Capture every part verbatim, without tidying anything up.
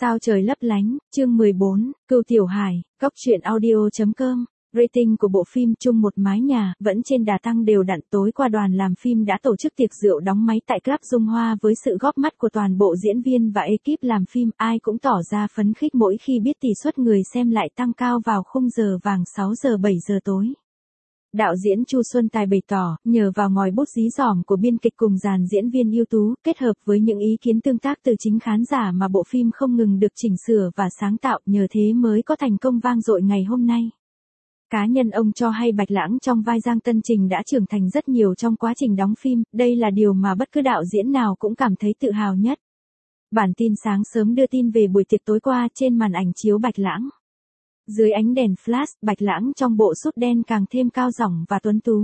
Sao trời lấp lánh, chương mười bốn, Cưu Tiểu Hải, Cóc truyện audio chấm com. Rating của bộ phim Chung một mái nhà vẫn trên đà tăng đều đặn. Tối qua đoàn làm phim đã tổ chức tiệc rượu đóng máy tại Club Dung Hoa với sự góp mắt của toàn bộ diễn viên và ekip làm phim. Ai cũng tỏ ra phấn khích mỗi khi biết tỷ suất người xem lại tăng cao vào khung giờ vàng sáu giờ bảy giờ tối. Đạo diễn Chu Xuân Tài bày tỏ, nhờ vào ngòi bút dí dỏm của biên kịch cùng dàn diễn viên ưu tú, kết hợp với những ý kiến tương tác từ chính khán giả mà bộ phim không ngừng được chỉnh sửa và sáng tạo, nhờ thế mới có thành công vang dội ngày hôm nay. Cá nhân ông cho hay Bạch Lãng trong vai Giang Tân Trình đã trưởng thành rất nhiều trong quá trình đóng phim, đây là điều mà bất cứ đạo diễn nào cũng cảm thấy tự hào nhất. Bản tin sáng sớm đưa tin về buổi tiệc tối qua. Trên màn ảnh chiếu Bạch Lãng, dưới ánh đèn flash, Bạch Lãng trong bộ sút đen càng thêm cao rỏng và tuấn tú.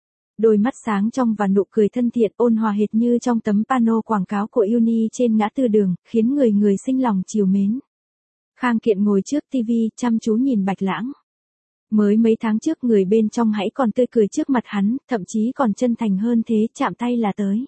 Đôi mắt sáng trong và nụ cười thân thiện ôn hòa hệt như trong tấm pano quảng cáo của Uni trên ngã tư đường, khiến người người sinh lòng trìu mến. Khang Kiện ngồi trước tivi chăm chú nhìn Bạch Lãng. Mới mấy tháng trước người bên trong hãy còn tươi cười trước mặt hắn, thậm chí còn chân thành hơn thế, chạm tay là tới.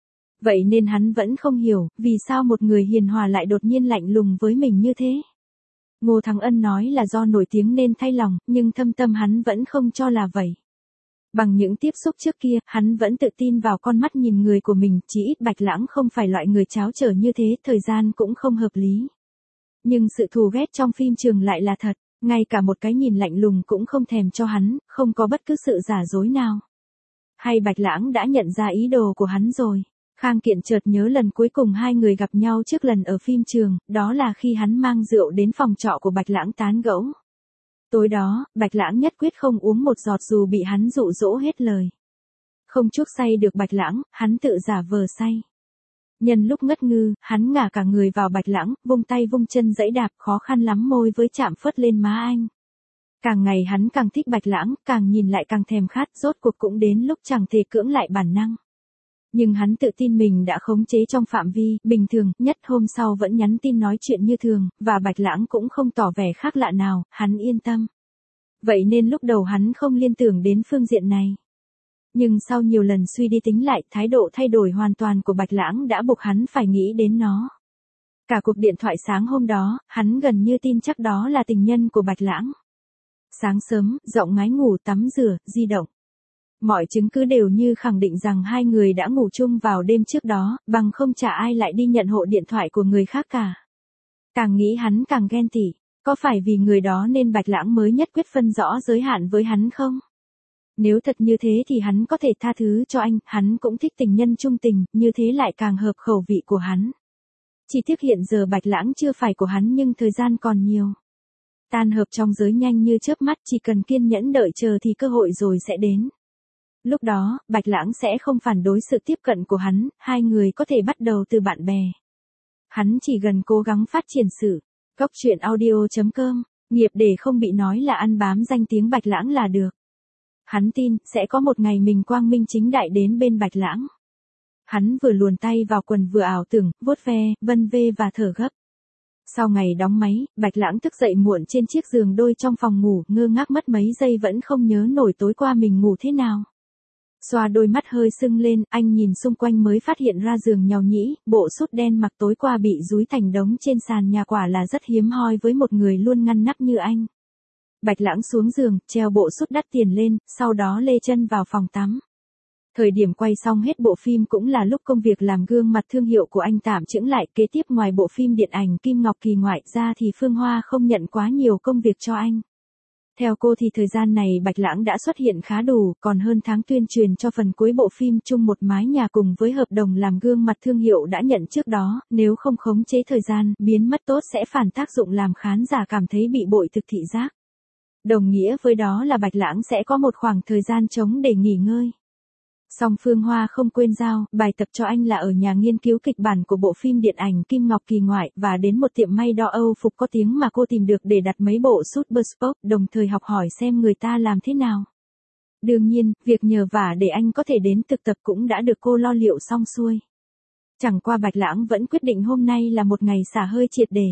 Vậy nên hắn vẫn không hiểu, vì sao một người hiền hòa lại đột nhiên lạnh lùng với mình như thế. Ngô Thắng Ân nói là do nổi tiếng nên thay lòng, nhưng thâm tâm hắn vẫn không cho là vậy. Bằng những tiếp xúc trước kia, hắn vẫn tự tin vào con mắt nhìn người của mình, chỉ ít Bạch Lãng không phải loại người tráo trở như thế, thời gian cũng không hợp lý. Nhưng sự thù ghét trong phim trường lại là thật, ngay cả một cái nhìn lạnh lùng cũng không thèm cho hắn, không có bất cứ sự giả dối nào. Hay Bạch Lãng đã nhận ra ý đồ của hắn rồi? Khang Kiện chợt nhớ lần cuối cùng hai người gặp nhau trước lần ở phim trường, đó là khi hắn mang rượu đến phòng trọ của Bạch Lãng tán gẫu. Tối đó, Bạch Lãng nhất quyết không uống một giọt dù bị hắn dụ dỗ hết lời. Không chuốc say được Bạch Lãng, hắn tự giả vờ say. Nhân lúc ngất ngư, hắn ngả cả người vào Bạch Lãng, vung tay vung chân giẫy đạp, khó khăn lắm môi với chạm phớt lên má anh. Càng ngày hắn càng thích Bạch Lãng, càng nhìn lại càng thèm khát, rốt cuộc cũng đến lúc chẳng thể cưỡng lại bản năng. Nhưng hắn tự tin mình đã khống chế trong phạm vi bình thường nhất. Hôm sau vẫn nhắn tin nói chuyện như thường, và Bạch Lãng cũng không tỏ vẻ khác lạ nào, hắn yên tâm. Vậy nên lúc đầu hắn không liên tưởng đến phương diện này. Nhưng sau nhiều lần suy đi tính lại, thái độ thay đổi hoàn toàn của Bạch Lãng đã buộc hắn phải nghĩ đến nó. Cả cuộc điện thoại sáng hôm đó, hắn gần như tin chắc đó là tình nhân của Bạch Lãng. Sáng sớm, dọn ngái ngủ, tắm rửa, di động. Mọi chứng cứ đều như khẳng định rằng hai người đã ngủ chung vào đêm trước đó, bằng không chả ai lại đi nhận hộ điện thoại của người khác cả. Càng nghĩ hắn càng ghen tị, có phải vì người đó nên Bạch Lãng mới nhất quyết phân rõ giới hạn với hắn không? Nếu thật như thế thì hắn có thể tha thứ cho anh, hắn cũng thích tình nhân trung tình, như thế lại càng hợp khẩu vị của hắn. Chỉ tiếc hiện giờ Bạch Lãng chưa phải của hắn nhưng thời gian còn nhiều. Tan hợp trong giới nhanh như chớp mắt, chỉ cần kiên nhẫn đợi chờ thì cơ hội rồi sẽ đến. Lúc đó, Bạch Lãng sẽ không phản đối sự tiếp cận của hắn, hai người có thể bắt đầu từ bạn bè. Hắn chỉ gần cố gắng phát triển sự. Cóc truyện audio chấm com, nghiệp để không bị nói là ăn bám danh tiếng Bạch Lãng là được. Hắn tin, sẽ có một ngày mình quang minh chính đại đến bên Bạch Lãng. Hắn vừa luồn tay vào quần vừa ảo tưởng, vuốt ve, vân vê và thở gấp. Sau ngày đóng máy, Bạch Lãng thức dậy muộn trên chiếc giường đôi trong phòng ngủ, ngơ ngác mất mấy giây vẫn không nhớ nổi tối qua mình ngủ thế nào. Xoa đôi mắt hơi sưng lên, anh nhìn xung quanh mới phát hiện ra giường nhàu nhĩ, bộ sút đen mặc tối qua bị dúi thành đống trên sàn nhà, quả là rất hiếm hoi với một người luôn ngăn nắp như anh. Bạch Lãng xuống giường, treo bộ sút đắt tiền lên, sau đó lê chân vào phòng tắm. Thời điểm quay xong hết bộ phim cũng là lúc công việc làm gương mặt thương hiệu của anh tạm chững lại. Kế tiếp ngoài bộ phim điện ảnh Kim Ngọc Kỳ ngoại ra thì Phương Hoa không nhận quá nhiều công việc cho anh. Theo cô thì thời gian này Bạch Lãng đã xuất hiện khá đủ, còn hơn tháng tuyên truyền cho phần cuối bộ phim Chung một mái nhà cùng với hợp đồng làm gương mặt thương hiệu đã nhận trước đó, nếu không khống chế thời gian, biến mất tốt sẽ phản tác dụng làm khán giả cảm thấy bị bội thực thị giác. Đồng nghĩa với đó là Bạch Lãng sẽ có một khoảng thời gian trống để nghỉ ngơi. Song Phương Hoa không quên giao bài tập cho anh là ở nhà nghiên cứu kịch bản của bộ phim điện ảnh Kim Ngọc Kỳ ngoại và đến một tiệm may đo Âu phục có tiếng mà cô tìm được để đặt mấy bộ sút bespoke, đồng thời học hỏi xem người ta làm thế nào. Đương nhiên, việc nhờ vả để anh có thể đến thực tập cũng đã được cô lo liệu xong xuôi. Chẳng qua Bạch Lãng vẫn quyết định hôm nay là một ngày xả hơi triệt để.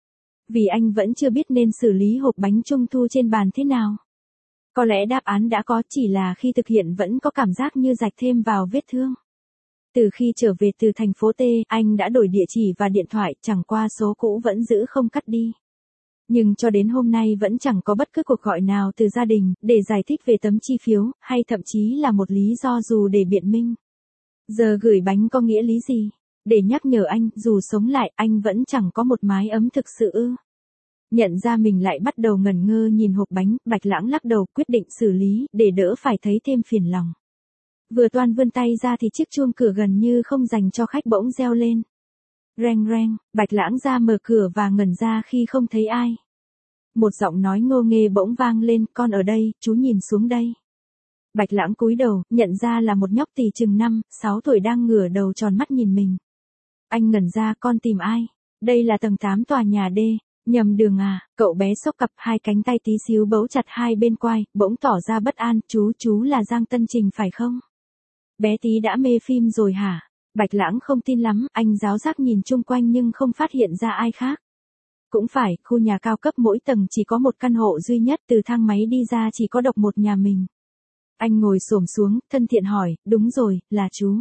Vì anh vẫn chưa biết nên xử lý hộp bánh trung thu trên bàn thế nào. Có lẽ đáp án đã có, chỉ là khi thực hiện vẫn có cảm giác như rạch thêm vào vết thương. từ khi trở về từ thành phố T, anh đã đổi địa chỉ và điện thoại, chẳng qua số cũ vẫn giữ không cắt đi. Nhưng cho đến hôm nay vẫn chẳng có bất cứ cuộc gọi nào từ gia đình, để giải thích về tấm chi phiếu, hay thậm chí là một lý do dù để biện minh. Giờ gửi bánh có nghĩa lý gì? Để nhắc nhở anh, dù sống lại, anh vẫn chẳng có một mái ấm thực sự ư. Nhận ra mình lại bắt đầu ngẩn ngơ nhìn hộp bánh, Bạch Lãng lắc đầu quyết định xử lý, để đỡ phải thấy thêm phiền lòng. Vừa toan vươn tay ra thì chiếc chuông cửa gần như không dành cho khách bỗng reo lên. Reng reng, Bạch Lãng ra mở cửa và ngẩn ra khi không thấy ai. Một giọng nói ngô nghê bỗng vang lên, con ở đây, chú nhìn xuống đây. Bạch Lãng cúi đầu, nhận ra là một nhóc tỳ chừng năm, sáu tuổi đang ngửa đầu tròn mắt nhìn mình. Anh ngẩn ra, con tìm ai? Đây là tầng tám tòa nhà D. Nhầm đường à? Cậu bé xốc cặp, hai cánh tay tí xíu bấu chặt hai bên quai, bỗng tỏ ra bất an, chú, chú là Giang Tân Trình phải không? Bé tí đã mê phim rồi hả? Bạch Lãng không tin lắm, anh giáo giác nhìn chung quanh nhưng không phát hiện ra ai khác. Cũng phải, khu nhà cao cấp mỗi tầng chỉ có một căn hộ duy nhất, từ thang máy đi ra chỉ có độc một nhà mình. Anh ngồi xổm xuống, thân thiện hỏi, đúng rồi, là chú.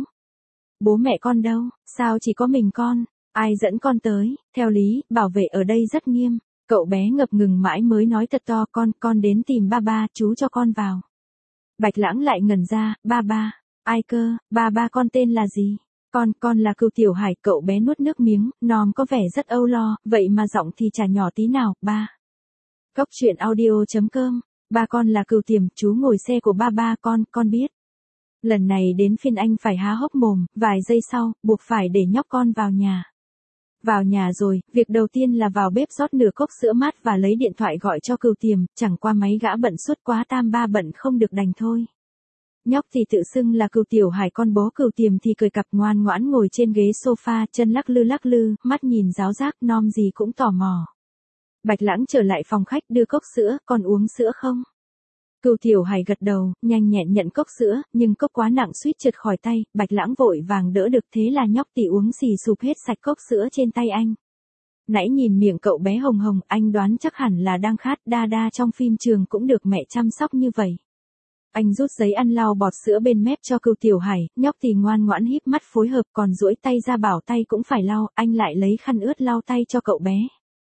Bố mẹ con đâu, sao chỉ có mình con, ai dẫn con tới, theo lý, bảo vệ ở đây rất nghiêm. Cậu bé ngập ngừng mãi mới nói thật to, con, con đến tìm ba ba, chú cho con vào. Bạch Lãng lại ngẩn ra, ba ba, ai cơ, ba ba con tên là gì? Con, con là Cừu Tiểu Hải, cậu bé nuốt nước miếng, nòm có vẻ rất âu lo, vậy mà giọng thì chả nhỏ tí nào, ba. Cốc truyện audio chấm com, ba con là Cừu Tiềm, chú ngồi xe của ba ba con, con biết. Lần này đến phiên anh phải há hốc mồm, vài giây sau, buộc phải để nhóc con vào nhà. Vào nhà rồi, việc đầu tiên là vào bếp rót nửa cốc sữa mát và lấy điện thoại gọi cho Cừu Tiềm, chẳng qua máy gã bận suốt quá tam ba bận không được đành thôi. Nhóc thì tự xưng là Cừu Tiểu Hải, con bố Cừu Tiềm thì cười cặp ngoan ngoãn ngồi trên ghế sofa, chân lắc lư lắc lư, mắt nhìn giáo giác, nom gì cũng tò mò. Bạch Lãng trở lại phòng khách đưa cốc sữa, con uống sữa không? Cừu Tiểu Hải gật đầu, nhanh nhẹn nhận cốc sữa, nhưng cốc quá nặng suýt trượt khỏi tay, Bạch Lãng vội vàng đỡ được, thế là nhóc tỉ uống xì sụp hết sạch cốc sữa trên tay anh. Nãy nhìn miệng cậu bé hồng hồng, anh đoán chắc hẳn là đang khát, đa đa trong phim trường cũng được mẹ chăm sóc như vậy. Anh rút giấy ăn lau bọt sữa bên mép cho Cừu Tiểu Hải, nhóc thì ngoan ngoãn híp mắt phối hợp, còn duỗi tay ra bảo tay cũng phải lau, anh lại lấy khăn ướt lau tay cho cậu bé.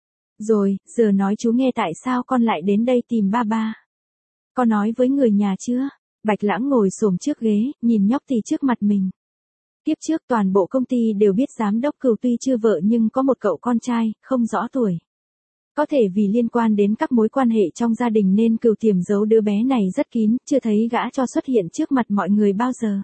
Rồi, giờ nói chú nghe tại sao con lại đến đây tìm ba ba. Con nói với người nhà chưa? Bạch Lãng ngồi xổm trước ghế, nhìn nhóc thì trước mặt mình. Tiếp trước toàn bộ công ty đều biết giám đốc Cừu tuy chưa vợ nhưng có một cậu con trai, không rõ tuổi. Có thể vì liên quan đến các mối quan hệ trong gia đình nên Cừu Tiềm giấu đứa bé này rất kín, chưa thấy gã cho xuất hiện trước mặt mọi người bao giờ.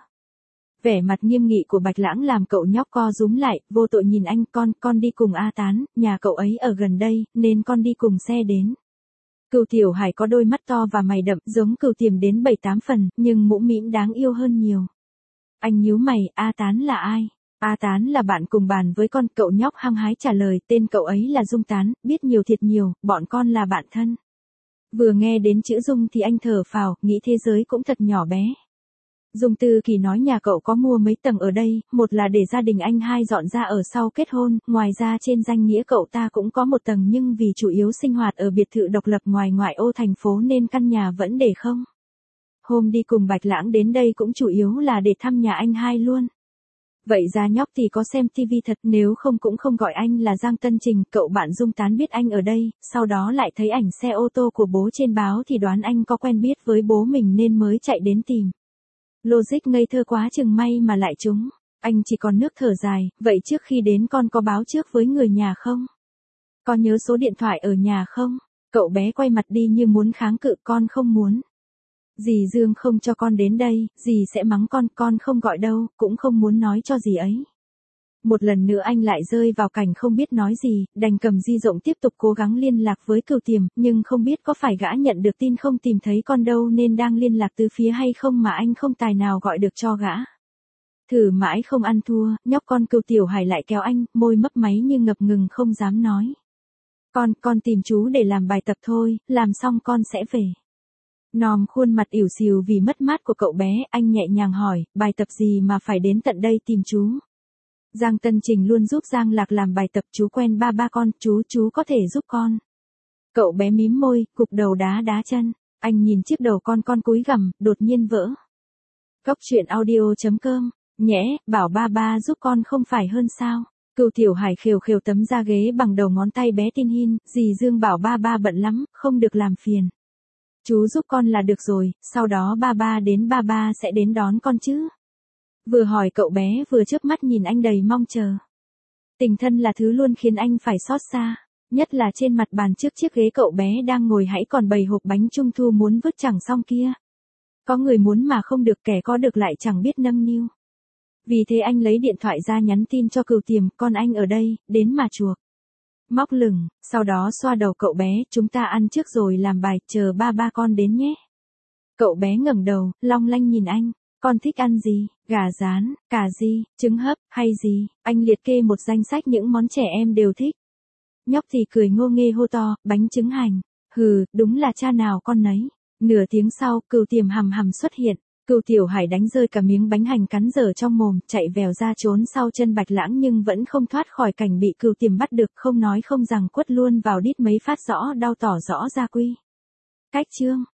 Vẻ mặt nghiêm nghị của Bạch Lãng làm cậu nhóc co rúm lại, vô tội nhìn anh, con, con đi cùng A Tán, nhà cậu ấy ở gần đây, nên con đi cùng xe đến. Cừu Tiểu Hải có đôi mắt to và mày đậm, giống Cừu Tiềm đến bảy tám phần, nhưng mũm mĩm đáng yêu hơn nhiều. Anh nhíu mày, A Tán là ai? A Tán là bạn cùng bàn với con, cậu nhóc hăng hái trả lời, tên cậu ấy là Dung Tán, biết nhiều thiệt nhiều, bọn con là bạn thân. Vừa nghe đến chữ Dung thì anh thở phào, nghĩ thế giới cũng thật nhỏ bé. Dung Tư Kỳ nói nhà cậu có mua mấy tầng ở đây, một là để gia đình anh, hai dọn ra ở sau kết hôn, ngoài ra trên danh nghĩa cậu ta cũng có một tầng nhưng vì chủ yếu sinh hoạt ở biệt thự độc lập ngoài ngoại ô thành phố nên căn nhà vẫn để không. Hôm đi cùng Bạch Lãng đến đây cũng chủ yếu là để thăm nhà anh hai luôn. Vậy ra nhóc thì có xem tivi thật, nếu không cũng không gọi anh là Giang Tân Trình, cậu bạn Dung Tán biết anh ở đây, sau đó lại thấy ảnh xe ô tô của bố trên báo thì đoán anh có quen biết với bố mình nên mới chạy đến tìm. Logic ngây thơ quá chừng may mà lại trúng. Anh chỉ còn nước thở dài, vậy trước khi đến con có báo trước với người nhà không? Có nhớ số điện thoại ở nhà không? Cậu bé quay mặt đi như muốn kháng cự, con không muốn. Dì Dương không cho con đến đây, dì sẽ mắng con, con không gọi đâu, cũng không muốn nói cho dì ấy. Một lần nữa anh lại rơi vào cảnh không biết nói gì, đành cầm di động tiếp tục cố gắng liên lạc với Cừu Tiềm, nhưng không biết có phải gã nhận được tin không tìm thấy con đâu nên đang liên lạc từ phía hay không mà anh không tài nào gọi được cho gã. Thử mãi không ăn thua, nhóc con Cừu Tiểu Hải lại kéo anh, môi mấp máy như ngập ngừng không dám nói. Con, con tìm chú để làm bài tập thôi, làm xong con sẽ về. Nòm khuôn mặt ỉu xìu vì mất mát của cậu bé, anh nhẹ nhàng hỏi, bài tập gì mà phải đến tận đây tìm chú? Giang Tân Trình luôn giúp Giang Lạc làm bài tập, chú quen ba ba con, chú, chú có thể giúp con. Cậu bé mím môi, cục đầu đá đá chân, anh nhìn chiếc đầu con con cúi gằm, đột nhiên vỡ. Cốc truyện audio chấm com Nhẽ, bảo ba ba giúp con không phải hơn sao? Cừu Tiểu Hải khều khều tấm da ghế bằng đầu ngón tay bé tin hin, dì Dương bảo ba ba bận lắm, không được làm phiền. Chú giúp con là được rồi, sau đó ba ba đến ba ba sẽ đến đón con chứ. Vừa hỏi cậu bé vừa chớp mắt nhìn anh đầy mong chờ. Tình thân là thứ luôn khiến anh phải xót xa, nhất là trên mặt bàn trước chiếc ghế cậu bé đang ngồi hãy còn bày hộp bánh trung thu muốn vứt chẳng xong kia. Có người muốn mà không được, kẻ có được lại chẳng biết nâng niu. Vì thế anh lấy điện thoại ra nhắn tin cho Cừu Tiềm, con anh ở đây, đến mà chuộc. Móc lửng, sau đó xoa đầu cậu bé, chúng ta ăn trước rồi làm bài, chờ ba ba con đến nhé. Cậu bé ngẩng đầu, long lanh nhìn anh, con thích ăn gì, gà rán, cà ri, trứng hấp, hay gì, anh liệt kê một danh sách những món trẻ em đều thích. Nhóc thì cười ngô nghê hô to, bánh trứng hành, hừ, đúng là cha nào con nấy. Nửa tiếng sau, Cừu Tiềm hầm hầm xuất hiện. Cừu Tiểu Hải đánh rơi cả miếng bánh hành cắn dở trong mồm, chạy vèo ra trốn sau chân Bạch Lãng nhưng vẫn không thoát khỏi cảnh bị Cừu Tiềm bắt được, không nói không rằng quất luôn vào đít mấy phát rõ đau tỏ rõ ra quy. Cách chương